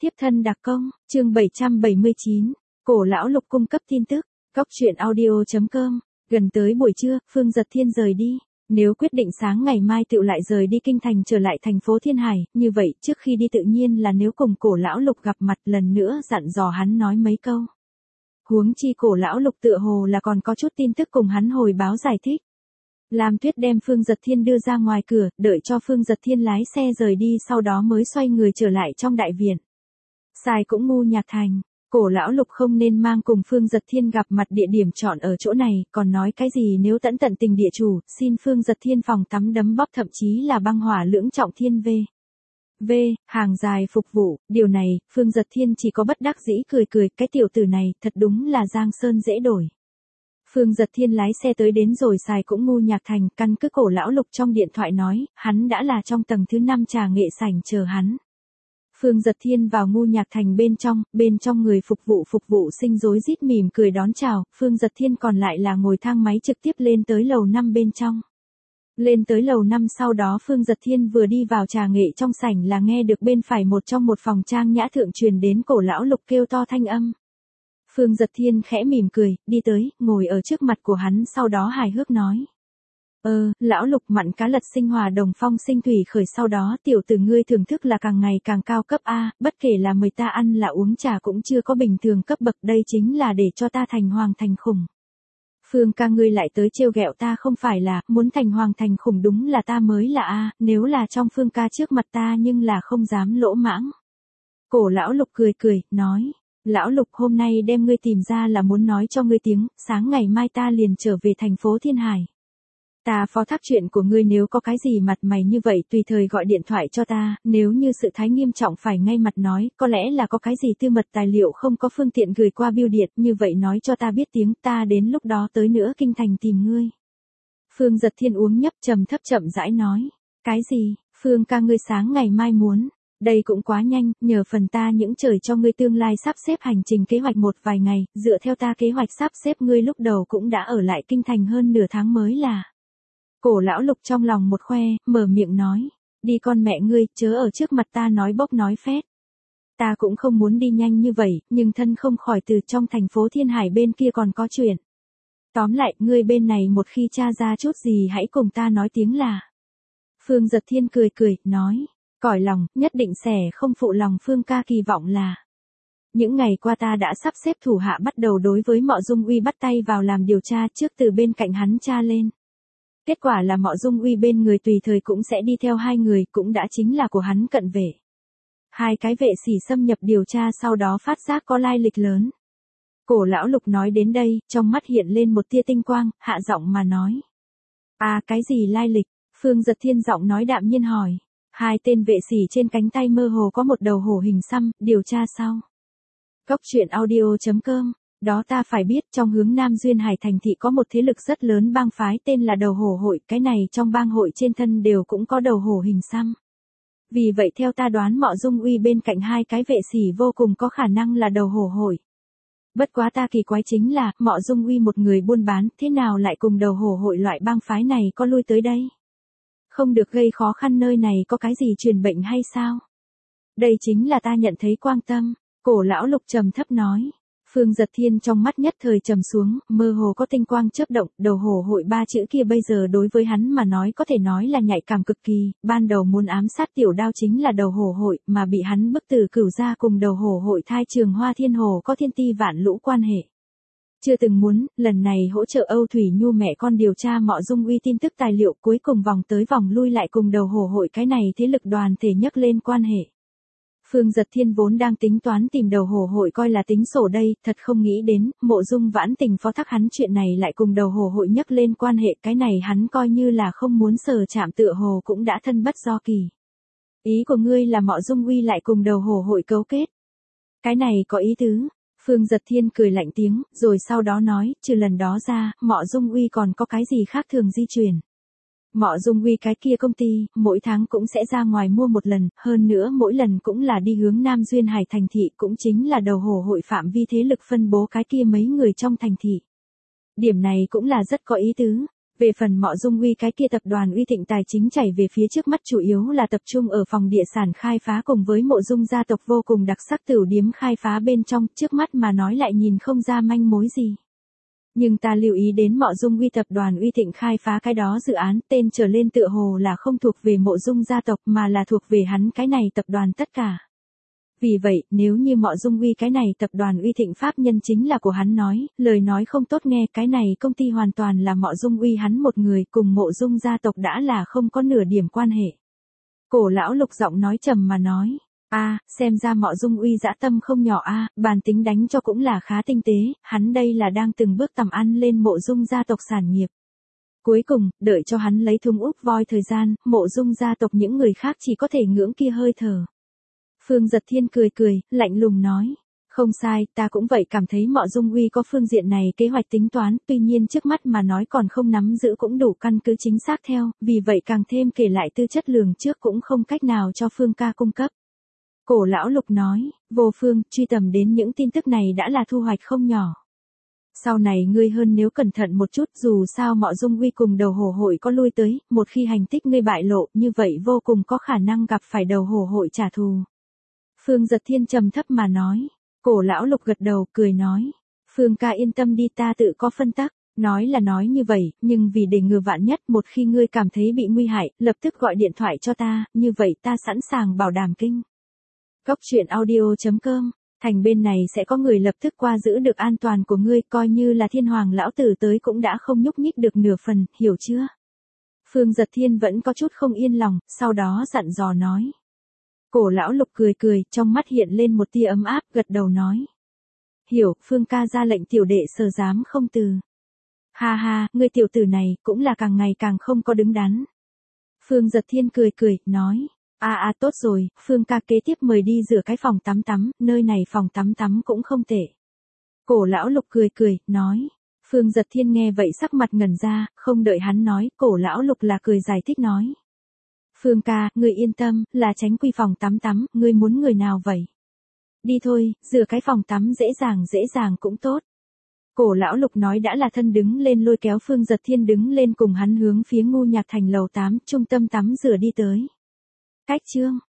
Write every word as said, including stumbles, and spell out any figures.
Tiếp thân đặc công, chương bảy trăm bảy mươi chín, Cổ Lão Lục cung cấp tin tức, góc truyện audio chấm com, gần tới buổi trưa, Phương Giật Thiên rời đi. Nếu quyết định sáng ngày mai tựu lại rời đi kinh thành trở lại thành phố Thiên Hải, như vậy trước khi đi tự nhiên là nếu cùng Cổ Lão Lục gặp mặt lần nữa dặn dò hắn nói mấy câu. Huống chi Cổ Lão Lục tựa hồ là còn có chút tin tức cùng hắn hồi báo giải thích. Lam Tuyết đem Phương Giật Thiên đưa ra ngoài cửa, đợi cho Phương Giật Thiên lái xe rời đi sau đó mới xoay người trở lại trong đại viện. Sai cũng ngu nhạc thành, Cổ Lão Lục không nên mang cùng Phương Giật Thiên gặp mặt địa điểm chọn ở chỗ này, còn nói cái gì nếu tẫn tận tình địa chủ, xin Phương Giật Thiên phòng tắm đấm bóp thậm chí là băng hỏa lưỡng trọng thiên v. V, hàng dài phục vụ, điều này, Phương Giật Thiên chỉ có bất đắc dĩ cười cười, cái tiểu tử này, thật đúng là Giang Sơn dễ đổi. Phương Giật Thiên lái xe tới đến rồi xài cũng ngu nhạc thành, căn cứ Cổ Lão Lục trong điện thoại nói, hắn đã là trong tầng thứ năm trà nghệ sảnh chờ hắn. Phương Giật Thiên vào ngu nhạc thành bên trong, bên trong người phục vụ phục vụ sinh rối rít mỉm cười đón chào, Phương Giật Thiên còn lại là ngồi thang máy trực tiếp lên tới lầu năm bên trong. Lên tới lầu năm sau đó Phương Giật Thiên vừa đi vào trà nghệ trong sảnh là nghe được bên phải một trong một phòng trang nhã thượng truyền đến Cổ Lão Lục kêu to thanh âm. Phương Giật Thiên khẽ mỉm cười, đi tới, ngồi ở trước mặt của hắn sau đó hài hước nói. Ờ, Lão Lục mặn cá lật sinh hòa đồng phong sinh thủy khởi sau đó tiểu tử ngươi thưởng thức là càng ngày càng cao cấp A, bất kể là mời ta ăn là uống trà cũng chưa có bình thường cấp bậc đây chính là để cho ta thành hoàng thành khủng. Phương ca ngươi lại tới trêu ghẹo ta không phải là, muốn thành hoàng thành khủng đúng là ta mới là A, nếu là trong Phương ca trước mặt ta nhưng là không dám lỗ mãng. Cổ Lão Lục cười cười, nói. Lão Lục hôm nay đem ngươi tìm ra là muốn nói cho ngươi tiếng, sáng ngày mai ta liền trở về thành phố Thiên Hải. Ta phó thác chuyện của ngươi nếu có cái gì mặt mày như vậy tùy thời gọi điện thoại cho ta, nếu như sự thái nghiêm trọng phải ngay mặt nói, có lẽ là có cái gì tư mật tài liệu không có phương tiện gửi qua bưu điện, như vậy nói cho ta biết tiếng, ta đến lúc đó tới nữa kinh thành tìm ngươi. Phương Giật Thiên uống nhấp trầm thấp chậm rãi nói, cái gì, Phương ca ngươi sáng ngày mai muốn. Đây cũng quá nhanh, nhờ phần ta những trời cho ngươi tương lai sắp xếp hành trình kế hoạch một vài ngày, dựa theo ta kế hoạch sắp xếp ngươi lúc đầu cũng đã ở lại kinh thành hơn nửa tháng mới là. Cổ Lão Lục trong lòng một khoe, mở miệng nói, đi con mẹ ngươi, chớ ở trước mặt ta nói bốc nói phét. Ta cũng không muốn đi nhanh như vậy, nhưng thân không khỏi từ trong thành phố Thiên Hải bên kia còn có chuyện. Tóm lại, ngươi bên này một khi tra ra chút gì hãy cùng ta nói tiếng là. Phương Giật Thiên cười cười, nói. Cõi lòng, nhất định sẽ không phụ lòng Phương ca kỳ vọng là. Những ngày qua ta đã sắp xếp thủ hạ bắt đầu đối với Mọ Dung Uy bắt tay vào làm điều tra trước từ bên cạnh hắn tra lên. Kết quả là Mọ Dung Uy bên người tùy thời cũng sẽ đi theo hai người cũng đã chính là của hắn cận vệ. Hai cái vệ sĩ xâm nhập điều tra sau đó phát giác có lai lịch lớn. Cổ Lão Lục nói đến đây, trong mắt hiện lên một tia tinh quang, hạ giọng mà nói. À cái gì lai lịch? Phương Giật Thiên giọng nói đạm nhiên hỏi. Hai tên vệ sĩ trên cánh tay mơ hồ có một đầu hổ hình xăm, điều tra sau. Góc truyện audio chấm com, đó ta phải biết trong hướng Nam Duyên Hải thành thị có một thế lực rất lớn bang phái tên là đầu hổ hội, cái này trong bang hội trên thân đều cũng có đầu hổ hình xăm. Vì vậy theo ta đoán Mọ Dung Uy bên cạnh hai cái vệ sĩ vô cùng có khả năng là đầu hổ hội. Bất quá ta kỳ quái chính là, Mọ Dung Uy một người buôn bán, thế nào lại cùng đầu hổ hội loại bang phái này có lui tới đây? Không được gây khó khăn nơi này có cái gì truyền bệnh hay sao? Đây chính là ta nhận thấy quang tâm, Cổ Lão Lục trầm thấp nói. Phương Giật Thiên trong mắt nhất thời trầm xuống, mơ hồ có tinh quang chớp động, đầu hổ hội ba chữ kia bây giờ đối với hắn mà nói có thể nói là nhạy cảm cực kỳ, ban đầu muốn ám sát Tiểu Đao chính là đầu hổ hội, mà bị hắn bức tử cửu ra cùng đầu hổ hội thai trường Hoa Thiên Hồ có thiên ti vạn lũ quan hệ. Chưa từng muốn, lần này hỗ trợ Âu Thủy Nhu mẹ con điều tra Mọ Dung Uy tin tức tài liệu cuối cùng vòng tới vòng lui lại cùng đầu hổ hội cái này thế lực đoàn thể nhắc lên quan hệ. Phương Giật Thiên vốn đang tính toán tìm đầu hổ hội coi là tính sổ đây, thật không nghĩ đến, Mộ Dung Vãn Tình phó thác hắn chuyện này lại cùng đầu hổ hội nhắc lên quan hệ, cái này hắn coi như là không muốn sờ chạm tựa hồ cũng đã thân bất do kỳ. Ý của ngươi là Mọ Dung Uy lại cùng đầu hổ hội cấu kết. Cái này có ý tứ. Phương Giật Thiên cười lạnh tiếng, rồi sau đó nói, trừ lần đó ra, Mọ Dung Uy còn có cái gì khác thường di chuyển. Mọ Dung Uy cái kia công ty, mỗi tháng cũng sẽ ra ngoài mua một lần, hơn nữa mỗi lần cũng là đi hướng Nam Duyên Hải thành thị cũng chính là đầu hổ hội phạm vi thế lực phân bố cái kia mấy người trong thành thị. Điểm này cũng là rất có ý tứ. Về phần Mọ Dung Uy cái kia tập đoàn uy thịnh tài chính chảy về phía trước mắt chủ yếu là tập trung ở phòng địa sản khai phá cùng với Mộ Dung gia tộc vô cùng đặc sắc tửu điếm khai phá bên trong, trước mắt mà nói lại nhìn không ra manh mối gì. Nhưng ta lưu ý đến Mọ Dung Uy tập đoàn uy thịnh khai phá cái đó dự án tên trở lên tựa hồ là không thuộc về Mộ Dung gia tộc mà là thuộc về hắn cái này tập đoàn tất cả. Vì vậy, nếu như Mọ Dung Uy cái này tập đoàn uy thịnh pháp nhân chính là của hắn nói, lời nói không tốt nghe, cái này công ty hoàn toàn là Mọ Dung Uy hắn một người, cùng Mộ Dung gia tộc đã là không có nửa điểm quan hệ. Cổ lão Lục giọng nói trầm mà nói, a, xem ra Mọ Dung Uy dã tâm không nhỏ a, bàn tính đánh cho cũng là khá tinh tế, hắn đây là đang từng bước tầm ăn lên Mộ Dung gia tộc sản nghiệp. Cuối cùng, đợi cho hắn lấy thùng úp voi thời gian, Mộ Dung gia tộc những người khác chỉ có thể ngưỡng kia hơi thở. Phương Giật Thiên cười cười, lạnh lùng nói, không sai, ta cũng vậy cảm thấy Mọ Dung Uy có phương diện này kế hoạch tính toán, tuy nhiên trước mắt mà nói còn không nắm giữ cũng đủ căn cứ chính xác theo, vì vậy càng thêm kể lại tư chất lường trước cũng không cách nào cho Phương ca cung cấp. Cổ lão Lục nói, vô phương, truy tầm đến những tin tức này đã là thu hoạch không nhỏ. Sau này ngươi hơn nếu cẩn thận một chút, dù sao Mọ Dung Uy cùng đầu hổ hội có lui tới, một khi hành tích ngươi bại lộ, như vậy vô cùng có khả năng gặp phải đầu hổ hội trả thù. Phương Giật Thiên trầm thấp mà nói, cổ lão Lục gật đầu, cười nói, Phương ca yên tâm đi, ta tự có phân tắc. Nói là nói như vậy, nhưng vì để ngừa vạn nhất, một khi ngươi cảm thấy bị nguy hại, lập tức gọi điện thoại cho ta, như vậy ta sẵn sàng bảo đảm kinh. Góc truyện audio chấm com, thành bên này sẽ có người lập tức qua giữ được an toàn của ngươi, coi như là Thiên Hoàng lão tử tới cũng đã không nhúc nhích được nửa phần, hiểu chưa? Phương Giật Thiên vẫn có chút không yên lòng, sau đó dặn dò nói. Cổ lão Lục cười cười, trong mắt hiện lên một tia ấm áp, gật đầu nói. Hiểu, Phương ca ra lệnh tiểu đệ sở dám không từ. Ha ha, ngươi tiểu tử này, cũng là càng ngày càng không có đứng đắn. Phương Giật Thiên cười cười, nói. À à tốt rồi, Phương ca kế tiếp mời đi rửa cái phòng tắm tắm, nơi này phòng tắm tắm cũng không tệ. Cổ lão Lục cười cười, nói. Phương Giật Thiên nghe vậy sắc mặt ngẩn ra, không đợi hắn nói, cổ lão Lục là cười giải thích nói. Phương ca, ngươi yên tâm, là tránh quy phòng tắm tắm, ngươi muốn người nào vậy? Đi thôi, rửa cái phòng tắm dễ dàng dễ dàng cũng tốt. Cổ lão Lục nói đã là thân đứng lên lôi kéo Phương Giật Thiên đứng lên cùng hắn hướng phía Ngu Nhạc Thành lầu tám trung tâm tắm rửa đi tới. Cách chương